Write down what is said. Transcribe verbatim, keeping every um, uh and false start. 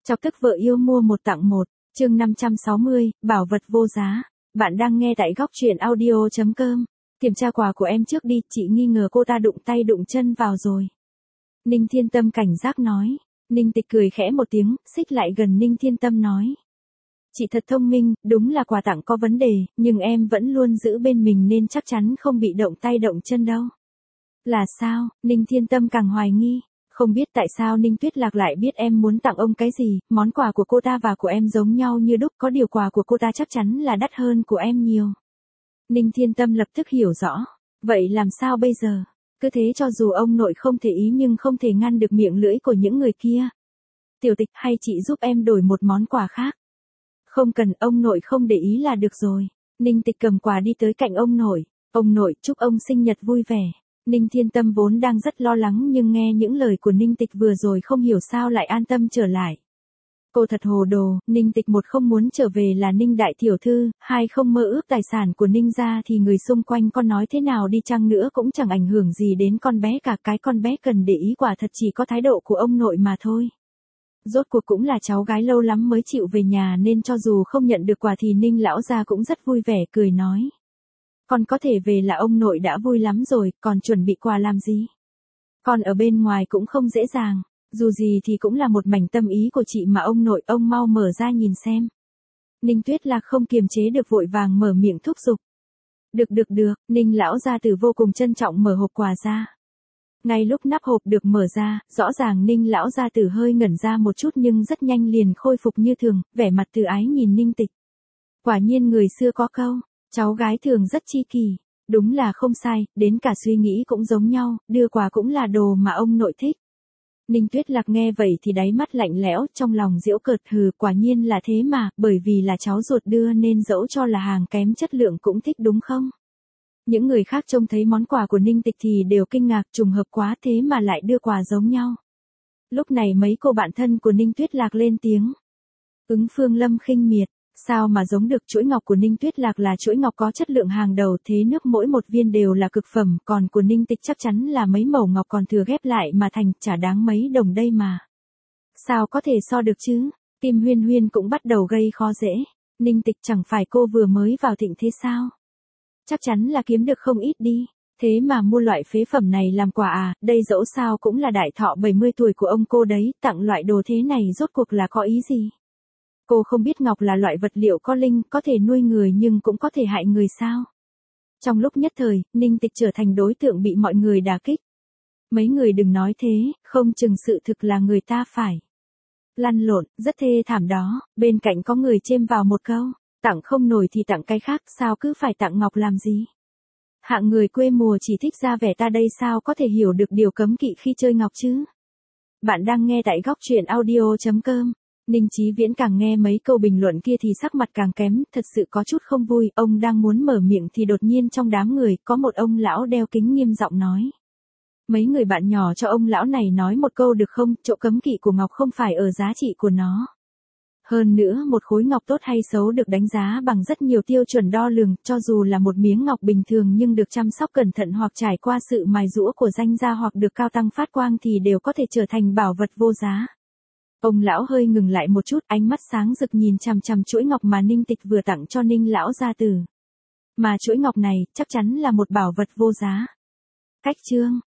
Chọc tức vợ yêu mua một tặng một, chương năm trăm sáu mươi, bảo vật vô giá. Bạn đang nghe tại góc truyện audio chấm com. Kiểm tra quà của em trước đi, chị nghi ngờ cô ta đụng tay đụng chân vào rồi. Ninh Thiên Tâm cảnh giác nói. Ninh Tịch cười khẽ một tiếng, xích lại gần Ninh Thiên Tâm nói. Chị thật thông minh, đúng là quà tặng có vấn đề, nhưng em vẫn luôn giữ bên mình nên chắc chắn không bị động tay động chân đâu. Là sao? Ninh Thiên Tâm càng hoài nghi. Không biết tại sao Ninh Tuyết Lạc lại biết em muốn tặng ông cái gì, món quà của cô ta và của em giống nhau như đúc, có điều quà của cô ta chắc chắn là đắt hơn của em nhiều. Ninh Thiên Tâm lập tức hiểu rõ. Vậy làm sao bây giờ? Cứ thế cho dù ông nội không thể ý nhưng không thể ngăn được miệng lưỡi của những người kia. Tiểu Tịch, hay chị giúp em đổi một món quà khác? Không cần, ông nội không để ý là được rồi. Ninh Tịch cầm quà đi tới cạnh ông nội. Ông nội, chúc ông sinh nhật vui vẻ. Ninh Thiên Tâm vốn đang rất lo lắng nhưng nghe những lời của Ninh Tịch vừa rồi không hiểu sao lại an tâm trở lại. Cô thật hồ đồ, Ninh Tịch một không muốn trở về là Ninh đại tiểu thư, hai không mơ ước tài sản của Ninh gia thì người xung quanh con nói thế nào đi chăng nữa cũng chẳng ảnh hưởng gì đến con bé cả, cái con bé cần để ý quả thật chỉ có thái độ của ông nội mà thôi. Rốt cuộc cũng là cháu gái lâu lắm mới chịu về nhà nên cho dù không nhận được quà thì Ninh lão gia cũng rất vui vẻ cười nói. Con có thể về là ông nội đã vui lắm rồi, còn chuẩn bị quà làm gì? Con ở bên ngoài cũng không dễ dàng, dù gì thì cũng là một mảnh tâm ý của chị mà ông nội, ông mau mở ra nhìn xem. Ninh Tuyết Lạc không kiềm chế được vội vàng mở miệng thúc giục. Được được được, Ninh lão gia tử vô cùng trân trọng mở hộp quà ra. Ngay lúc nắp hộp được mở ra, rõ ràng Ninh lão gia tử hơi ngẩn ra một chút nhưng rất nhanh liền khôi phục như thường, vẻ mặt từ ái nhìn Ninh Tịch. Quả nhiên người xưa có câu. Cháu gái thường rất chi kỷ, đúng là không sai, đến cả suy nghĩ cũng giống nhau, đưa quà cũng là đồ mà ông nội thích. Ninh Tuyết Lạc nghe vậy thì đáy mắt lạnh lẽo, trong lòng giễu cợt hừ, quả nhiên là thế mà, bởi vì là cháu ruột đưa nên dẫu cho là hàng kém chất lượng cũng thích đúng không? Những người khác trông thấy món quà của Ninh Tịch thì đều kinh ngạc, trùng hợp quá thế mà lại đưa quà giống nhau. Lúc này mấy cô bạn thân của Ninh Tuyết Lạc lên tiếng. Ứng Phương Lâm khinh miệt. Sao mà giống được, chuỗi ngọc của Ninh Tuyết Lạc là chuỗi ngọc có chất lượng hàng đầu, thế nước mỗi một viên đều là cực phẩm, còn của Ninh Tịch chắc chắn là mấy mẩu ngọc còn thừa ghép lại mà thành, chả đáng mấy đồng đây mà. Sao có thể so được chứ? Kim Huyên Huyên cũng bắt đầu gây khó dễ. Ninh Tịch chẳng phải cô vừa mới vào thịnh thế sao? Chắc chắn là kiếm được không ít đi. Thế mà mua loại phế phẩm này làm quà à, đây dẫu sao cũng là đại thọ bảy mươi tuổi của ông cô đấy, tặng loại đồ thế này rốt cuộc là có ý gì? Cô không biết ngọc là loại vật liệu có linh, có thể nuôi người nhưng cũng có thể hại người sao? Trong lúc nhất thời, Ninh Tịch trở thành đối tượng bị mọi người đả kích. Mấy người đừng nói thế, không chừng sự thực là người ta phải lăn lộn, rất thê thảm đó, bên cạnh có người chêm vào một câu, tặng không nổi thì tặng cái khác, sao cứ phải tặng ngọc làm gì? Hạng người quê mùa chỉ thích ra vẻ ta đây sao có thể hiểu được điều cấm kỵ khi chơi ngọc chứ? Bạn đang nghe tại góc truyện audio chấm com. Ninh Chí Viễn càng nghe mấy câu bình luận kia thì sắc mặt càng kém, thật sự có chút không vui, ông đang muốn mở miệng thì đột nhiên trong đám người, có một ông lão đeo kính nghiêm giọng nói. Mấy người bạn nhỏ cho ông lão này nói một câu được không, chỗ cấm kỵ của ngọc không phải ở giá trị của nó. Hơn nữa một khối ngọc tốt hay xấu được đánh giá bằng rất nhiều tiêu chuẩn đo lường, cho dù là một miếng ngọc bình thường nhưng được chăm sóc cẩn thận hoặc trải qua sự mài giũa của danh gia hoặc được cao tăng phát quang thì đều có thể trở thành bảo vật vô giá. Ông lão hơi ngừng lại một chút, ánh mắt sáng rực nhìn chằm chằm chuỗi ngọc mà Ninh Tịch vừa tặng cho Ninh lão gia tử. Mà chuỗi ngọc này, chắc chắn là một bảo vật vô giá. Cách chương,